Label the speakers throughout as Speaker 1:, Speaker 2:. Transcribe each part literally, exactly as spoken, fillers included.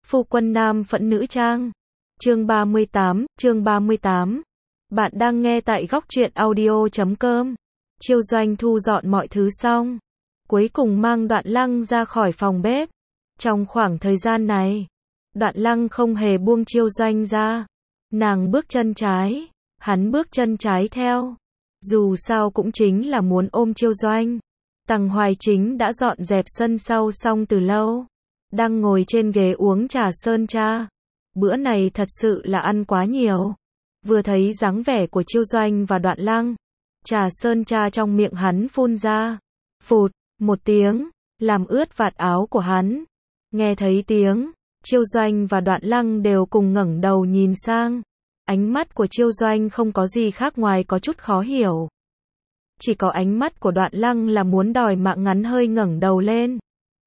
Speaker 1: Phu quân nam phẫn nữ trang. Chương ba mươi tám, chương ba mươi tám. Bạn đang nghe tại góc truyện audio chấm com. Chiêu Doanh thu dọn mọi thứ xong, cuối cùng mang Đoạn Lăng ra khỏi phòng bếp. Trong khoảng thời gian này, Đoạn Lăng không hề buông Chiêu Doanh ra. Nàng bước chân trái, hắn bước chân trái theo. Dù sao cũng chính là muốn ôm Chiêu Doanh. Tằng Hoài Chính đã dọn dẹp sân sau xong từ lâu, đang ngồi trên ghế uống trà sơn cha. Bữa này thật sự là ăn quá nhiều. Vừa thấy dáng vẻ của Chiêu Doanh và Đoạn Lăng, trà sơn cha trong miệng hắn phun ra. Phụt, một tiếng, làm ướt vạt áo của hắn. Nghe thấy tiếng, Chiêu Doanh và Đoạn Lăng đều cùng ngẩng đầu nhìn sang. Ánh mắt của Chiêu Doanh không có gì khác ngoài có chút khó hiểu. Chỉ có ánh mắt của Đoạn Lăng là muốn đòi mạng ngắn hơi ngẩng đầu lên.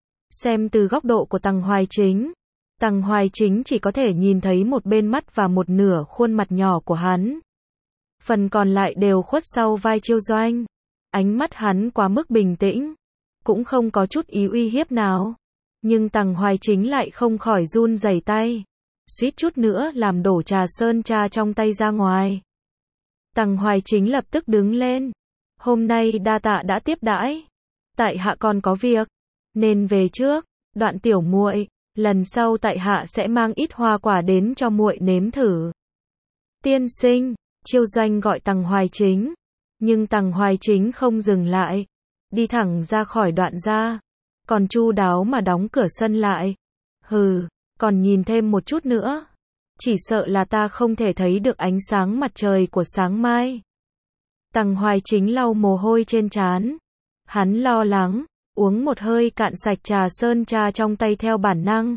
Speaker 1: Xem từ góc độ của Tằng Hoài Chính, Tằng Hoài Chính chỉ có thể nhìn thấy một bên mắt và một nửa khuôn mặt nhỏ của hắn. Phần còn lại đều khuất sau vai Chiêu Doanh. Ánh mắt hắn quá mức bình tĩnh, cũng không có chút ý uy hiếp nào. Nhưng Tằng Hoài Chính lại không khỏi run rẩy tay, suýt chút nữa làm đổ trà sơn cha trong tay ra ngoài. Tằng Hoài Chính lập tức đứng lên. Hôm nay đa tạ đã tiếp đãi, tại hạ còn có việc nên về trước. Đoạn tiểu muội, lần sau tại hạ sẽ mang ít hoa quả đến cho muội nếm thử. Tiên sinh, Chiêu Doanh gọi Tằng Hoài Chính, nhưng Tằng Hoài Chính không dừng lại, đi thẳng ra khỏi Đoạn gia, còn chu đáo mà đóng cửa sân lại. Hừ, còn nhìn thêm một chút nữa, chỉ sợ là ta không thể thấy được ánh sáng mặt trời của sáng mai. Tằng Hoài Chính lau mồ hôi trên trán. Hắn lo lắng, uống một hơi cạn sạch trà sơn cha trong tay theo bản năng.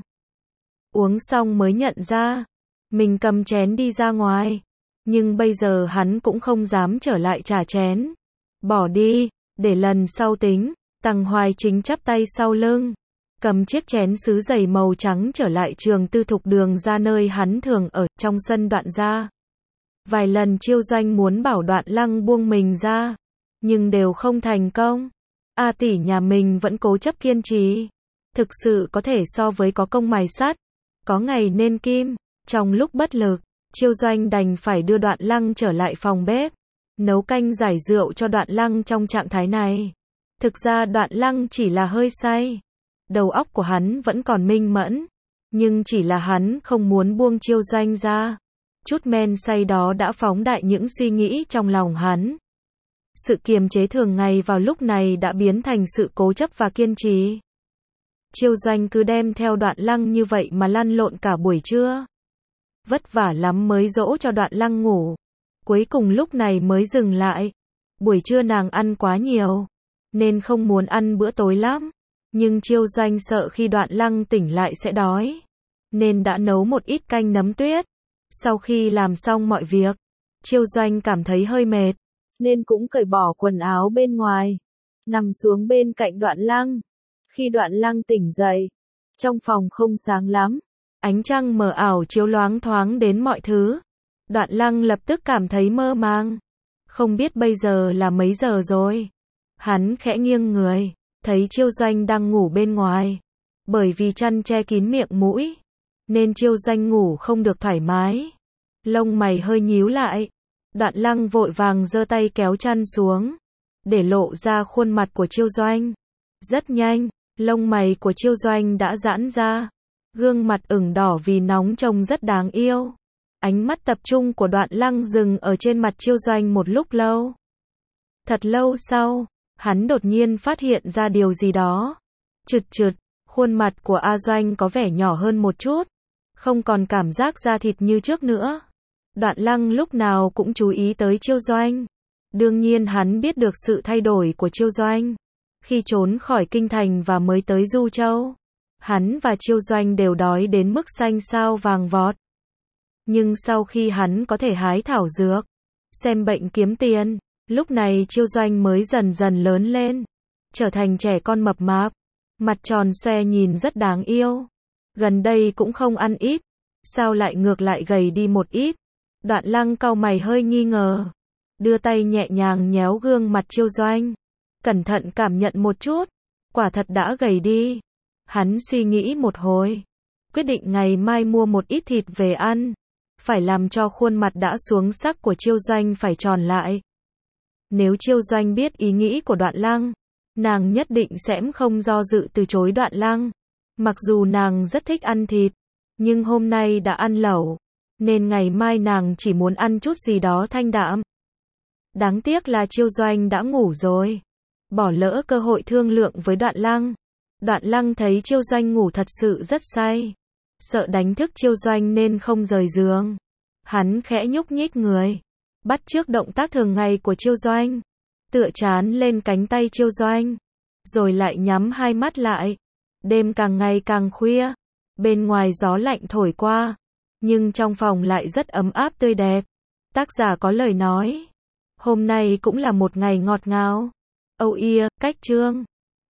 Speaker 1: Uống xong mới nhận ra, mình cầm chén đi ra ngoài. Nhưng bây giờ hắn cũng không dám trở lại trả chén. Bỏ đi, để lần sau tính. Tằng Hoài Chính chắp tay sau lưng, cầm chiếc chén sứ dày màu trắng trở lại trường tư thục đường ra nơi hắn thường ở, trong sân Đoạn gia. Vài lần Chiêu Doanh muốn bảo Đoạn Lăng buông mình ra, nhưng đều không thành công. A tỷ nhà mình vẫn cố chấp kiên trì, thực sự có thể so với có công mài sắt, có ngày nên kim. Trong lúc bất lực, Chiêu Doanh đành phải đưa Đoạn Lăng trở lại phòng bếp, nấu canh giải rượu cho Đoạn Lăng trong trạng thái này. Thực ra Đoạn Lăng chỉ là hơi say, đầu óc của hắn vẫn còn minh mẫn, nhưng chỉ là hắn không muốn buông Chiêu Doanh ra. Chút men say đó đã phóng đại những suy nghĩ trong lòng hắn. Sự kiềm chế thường ngày vào lúc này đã biến thành sự cố chấp và kiên trì. Chiêu Doanh cứ đem theo Đoạn Lăng như vậy mà lăn lộn cả buổi trưa. Vất vả lắm mới dỗ cho Đoạn Lăng ngủ. Cuối cùng lúc này mới dừng lại. Buổi trưa nàng ăn quá nhiều, nên không muốn ăn bữa tối lắm. Nhưng Chiêu Doanh sợ khi Đoạn Lăng tỉnh lại sẽ đói, nên đã nấu một ít canh nấm tuyết. Sau khi làm xong mọi việc, Chiêu Doanh cảm thấy hơi mệt, nên cũng cởi bỏ quần áo bên ngoài, nằm xuống bên cạnh Đoạn Lăng. Khi Đoạn Lăng tỉnh dậy, trong phòng không sáng lắm, ánh trăng mờ ảo chiếu loáng thoáng đến mọi thứ. Đoạn Lăng lập tức cảm thấy mơ màng, không biết bây giờ là mấy giờ rồi. Hắn khẽ nghiêng người, thấy Chiêu Doanh đang ngủ bên ngoài. Bởi vì chăn che kín miệng mũi, nên Chiêu Doanh ngủ không được thoải mái. Lông mày hơi nhíu lại. Đoạn Lăng vội vàng giơ tay kéo chăn xuống, để lộ ra khuôn mặt của Chiêu Doanh. Rất nhanh, lông mày của Chiêu Doanh đã giãn ra. Gương mặt ửng đỏ vì nóng trông rất đáng yêu. Ánh mắt tập trung của Đoạn Lăng dừng ở trên mặt Chiêu Doanh một lúc lâu. Thật lâu sau, hắn đột nhiên phát hiện ra điều gì đó. Chực chực, khuôn mặt của A Doanh có vẻ nhỏ hơn một chút, không còn cảm giác da thịt như trước nữa. Đoạn Lăng lúc nào cũng chú ý tới Chiêu Doanh. Đương nhiên hắn biết được sự thay đổi của Chiêu Doanh khi trốn khỏi kinh thành và mới tới Du Châu. Hắn và Chiêu Doanh đều đói đến mức xanh xao vàng vọt. Nhưng sau khi hắn có thể hái thảo dược, xem bệnh kiếm tiền, lúc này Chiêu Doanh mới dần dần lớn lên, trở thành trẻ con mập mạp, mặt tròn xoe nhìn rất đáng yêu. Gần đây cũng không ăn ít, sao lại ngược lại gầy đi một ít. Đoạn Lăng cau mày hơi nghi ngờ, đưa tay nhẹ nhàng nhéo gương mặt Chiêu Doanh, cẩn thận cảm nhận một chút, quả thật đã gầy đi. Hắn suy nghĩ một hồi, quyết định ngày mai mua một ít thịt về ăn. Phải làm cho khuôn mặt đã xuống sắc của Chiêu Doanh phải tròn lại. Nếu Chiêu Doanh biết ý nghĩ của Đoạn Lăng, nàng nhất định sẽ không do dự từ chối Đoạn Lăng. Mặc dù nàng rất thích ăn thịt, nhưng hôm nay đã ăn lẩu, nên ngày mai nàng chỉ muốn ăn chút gì đó thanh đạm. Đáng tiếc là Chiêu Doanh đã ngủ rồi, bỏ lỡ cơ hội thương lượng với Đoạn Lăng. Đoạn Lăng thấy Chiêu Doanh ngủ thật sự rất say, sợ đánh thức Chiêu Doanh nên không rời giường. Hắn khẽ nhúc nhích người, bắt chước động tác thường ngày của Chiêu Doanh, tựa trán lên cánh tay Chiêu Doanh, rồi lại nhắm hai mắt lại. Đêm càng ngày càng khuya, bên ngoài gió lạnh thổi qua, nhưng trong phòng lại rất ấm áp tươi đẹp. Tác giả có lời nói, hôm nay cũng là một ngày ngọt ngào. Âu yea, cách chương